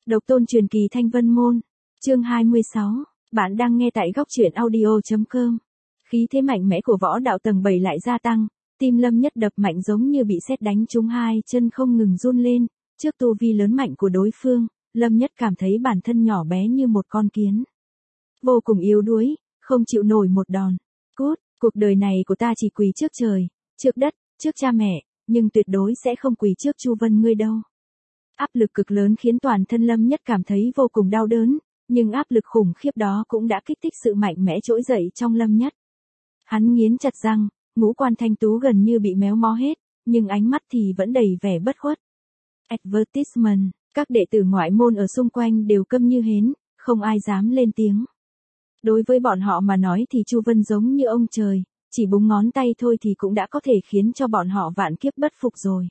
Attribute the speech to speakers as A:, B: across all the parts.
A: Độc tôn truyền kỳ Thanh Vân Môn. Chương 26. Bạn đang nghe tại góc truyện audio.com. Khí thế mạnh mẽ của võ đạo tầng 7 lại gia tăng, tim Lâm Nhất đập mạnh giống như bị sét đánh trúng, hai chân không ngừng run lên, trước tu vi lớn mạnh của đối phương, Lâm Nhất cảm thấy bản thân nhỏ bé như một con kiến. Vô cùng yếu đuối, không chịu nổi một đòn. Cút, cuộc đời này của ta chỉ quỳ trước trời, trước đất, trước cha mẹ, nhưng tuyệt đối sẽ không quỳ trước Chu Vân ngươi đâu. Áp lực cực lớn khiến toàn thân Lâm Nhất cảm thấy vô cùng đau đớn, nhưng áp lực khủng khiếp đó cũng đã kích thích sự mạnh mẽ trỗi dậy trong Lâm Nhất. Hắn nghiến chặt răng, ngũ quan thanh tú gần như bị méo mó hết, nhưng ánh mắt thì vẫn đầy vẻ bất khuất. Advertisement, các đệ tử ngoại môn ở xung quanh đều câm như hến, không ai dám lên tiếng. Đối với bọn họ mà nói thì Chu Vân giống như ông trời, chỉ búng ngón tay thôi thì cũng đã có thể khiến cho bọn họ vạn kiếp bất phục rồi.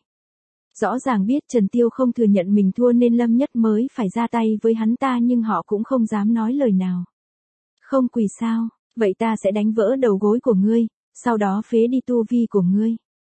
A: Rõ ràng biết Trần Tiêu không thừa nhận mình thua nên Lâm Nhất mới phải ra tay với hắn ta, nhưng họ cũng không dám nói lời nào. Không quỳ sao, vậy ta sẽ đánh vỡ đầu gối của ngươi, sau đó phế đi tu vi của ngươi.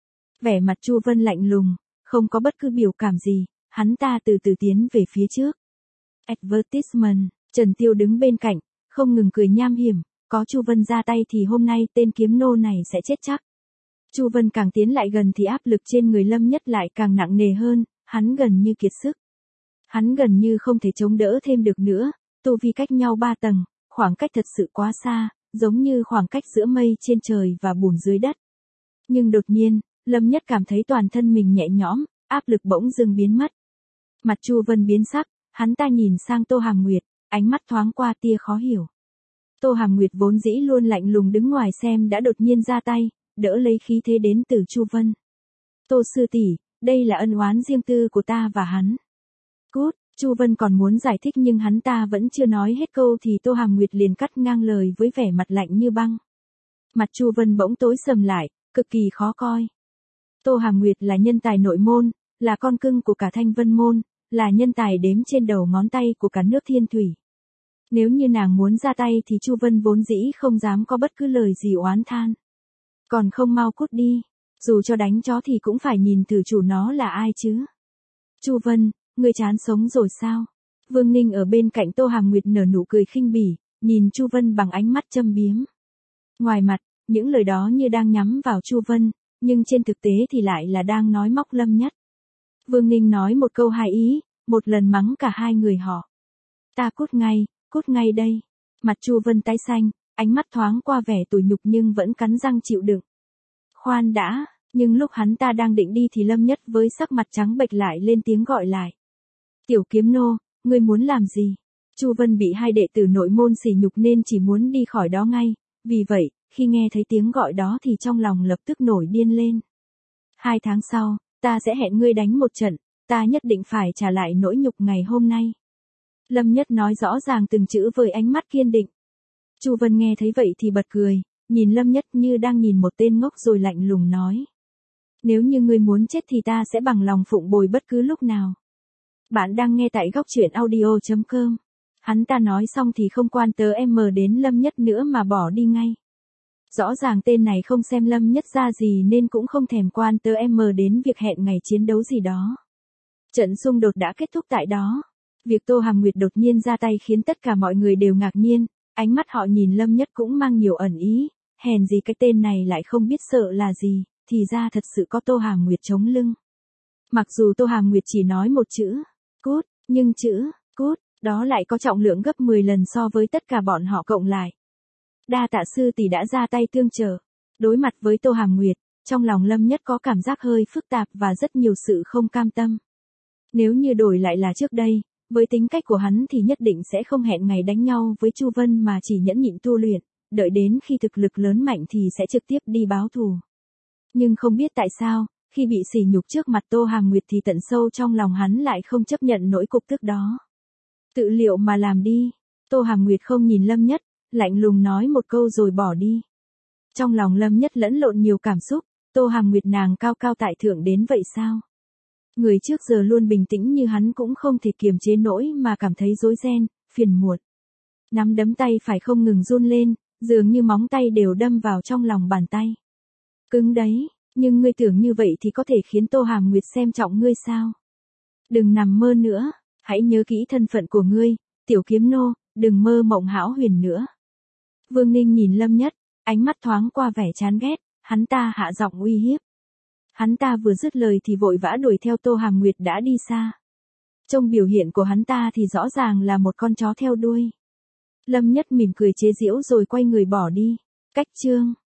A: Vẻ mặt Chu Vân lạnh lùng, không có bất cứ biểu cảm gì, hắn ta từ từ tiến về phía trước. Advertisement, Trần Tiêu đứng bên cạnh, không ngừng cười nham hiểm, có Chu Vân ra tay thì hôm nay tên kiếm nô này sẽ chết chắc. Chu Vân càng tiến lại gần thì áp lực trên người Lâm Nhất lại càng nặng nề hơn, hắn gần như kiệt sức. Hắn gần như không thể chống đỡ thêm được nữa, tu vi cách nhau 3 tầng, khoảng cách thật sự quá xa, giống như khoảng cách giữa mây trên trời và bùn dưới đất. Nhưng đột nhiên, Lâm Nhất cảm thấy toàn thân mình nhẹ nhõm, áp lực bỗng dưng biến mất. Mặt Chu Vân biến sắc, hắn ta nhìn sang Tô Hàm Nguyệt, ánh mắt thoáng qua tia khó hiểu. Tô Hàm Nguyệt vốn dĩ luôn lạnh lùng đứng ngoài xem đã đột nhiên ra tay, đỡ lấy khí thế đến từ Chu Vân. Tô sư tỷ, đây là ân oán riêng tư của ta và hắn. Cút, Chu Vân còn muốn giải thích nhưng hắn ta vẫn chưa nói hết câu thì Tô Hàm Nguyệt liền cắt ngang lời với vẻ mặt lạnh như băng. Mặt Chu Vân bỗng tối sầm lại, cực kỳ khó coi. Tô Hàm Nguyệt là nhân tài nội môn, là con cưng của cả Thanh Vân Môn, là nhân tài đếm trên đầu ngón tay của cả nước Thiên Thủy. Nếu như nàng muốn ra tay thì Chu Vân vốn dĩ không dám có bất cứ lời gì oán than. Còn không mau cút đi, dù cho đánh chó thì cũng phải nhìn thử chủ nó là ai chứ. Chu Vân, ngươi chán sống rồi sao? Vương Ninh ở bên cạnh Tô Hàm Nguyệt nở nụ cười khinh bỉ, nhìn Chu Vân bằng ánh mắt châm biếm. Ngoài mặt, những lời đó như đang nhắm vào Chu Vân, nhưng trên thực tế thì lại là đang nói móc Lâm Nhất. Vương Ninh nói một câu hai ý, một lần mắng cả hai người họ. Ta cút ngay đây. Mặt Chu Vân tái xanh, ánh mắt thoáng qua vẻ tủi nhục nhưng vẫn cắn răng chịu đựng. Khoan đã, nhưng lúc hắn ta đang định đi thì Lâm Nhất với sắc mặt trắng bệch lại lên tiếng gọi lại. Tiểu kiếm nô, ngươi muốn làm gì? Chu Vân bị hai đệ tử nội môn sỉ nhục nên chỉ muốn đi khỏi đó ngay, vì vậy, khi nghe thấy tiếng gọi đó thì trong lòng lập tức nổi điên lên. 2 tháng sau, ta sẽ hẹn ngươi đánh một trận, ta nhất định phải trả lại nỗi nhục ngày hôm nay. Lâm Nhất nói rõ ràng từng chữ với ánh mắt kiên định. Chu Vân nghe thấy vậy thì bật cười, nhìn Lâm Nhất như đang nhìn một tên ngốc rồi lạnh lùng nói. Nếu như ngươi muốn chết thì ta sẽ bằng lòng phụng bồi bất cứ lúc nào. Bạn đang nghe tại góc truyện audio.com. Hắn ta nói xong thì không quan đến Lâm Nhất nữa mà bỏ đi ngay. Rõ ràng tên này không xem Lâm Nhất ra gì nên cũng không thèm quan đến việc hẹn ngày chiến đấu gì đó. Trận xung đột đã kết thúc tại đó. Việc Tô Hàm Nguyệt đột nhiên ra tay khiến tất cả mọi người đều ngạc nhiên, ánh mắt họ nhìn Lâm Nhất cũng mang nhiều ẩn ý, hèn gì cái tên này lại không biết sợ là gì, thì ra thật sự có Tô Hàm Nguyệt chống lưng. Mặc dù Tô Hàm Nguyệt chỉ nói một chữ, cút, nhưng chữ, cút, đó lại có trọng lượng gấp 10 lần so với tất cả bọn họ cộng lại. Đa tạ sư tỷ đã ra tay tương trợ. Đối mặt với Tô Hàm Nguyệt, trong lòng Lâm Nhất có cảm giác hơi phức tạp và rất nhiều sự không cam tâm. Nếu như đổi lại là trước đây, với tính cách của hắn thì nhất định sẽ không hẹn ngày đánh nhau với Chu Vân mà chỉ nhẫn nhịn tu luyện, đợi đến khi thực lực lớn mạnh thì sẽ trực tiếp đi báo thù. Nhưng không biết tại sao, khi bị sỉ nhục trước mặt Tô Hàm Nguyệt thì tận sâu trong lòng hắn lại không chấp nhận nỗi cục tức đó. Tự liệu mà làm đi. Tô Hàm Nguyệt không nhìn Lâm Nhất, lạnh lùng nói một câu rồi bỏ đi. Trong lòng Lâm Nhất lẫn lộn nhiều cảm xúc, Tô Hàm Nguyệt nàng cao cao tại thượng đến vậy sao? Người trước giờ luôn bình tĩnh như hắn cũng không thể kiềm chế nổi mà cảm thấy rối ren, phiền muộn. Nắm đấm tay phải không ngừng run lên, dường như móng tay đều đâm vào trong lòng bàn tay. Cứng đấy, nhưng ngươi tưởng như vậy thì có thể khiến Tô Hàm Nguyệt xem trọng ngươi sao? Đừng nằm mơ nữa, Hãy nhớ kỹ thân phận của ngươi, tiểu kiếm nô, đừng mơ mộng hão huyền nữa. Vương Ninh nhìn Lâm Nhất, ánh mắt thoáng qua vẻ chán ghét, hắn ta hạ giọng uy hiếp. Hắn ta vừa dứt lời thì vội vã đuổi theo Tô Hàm Nguyệt đã đi xa. Trong biểu hiện của hắn ta thì rõ ràng là một con chó theo đuôi. Lâm Nhất mỉm cười chế giễu rồi quay người bỏ đi. Cách chương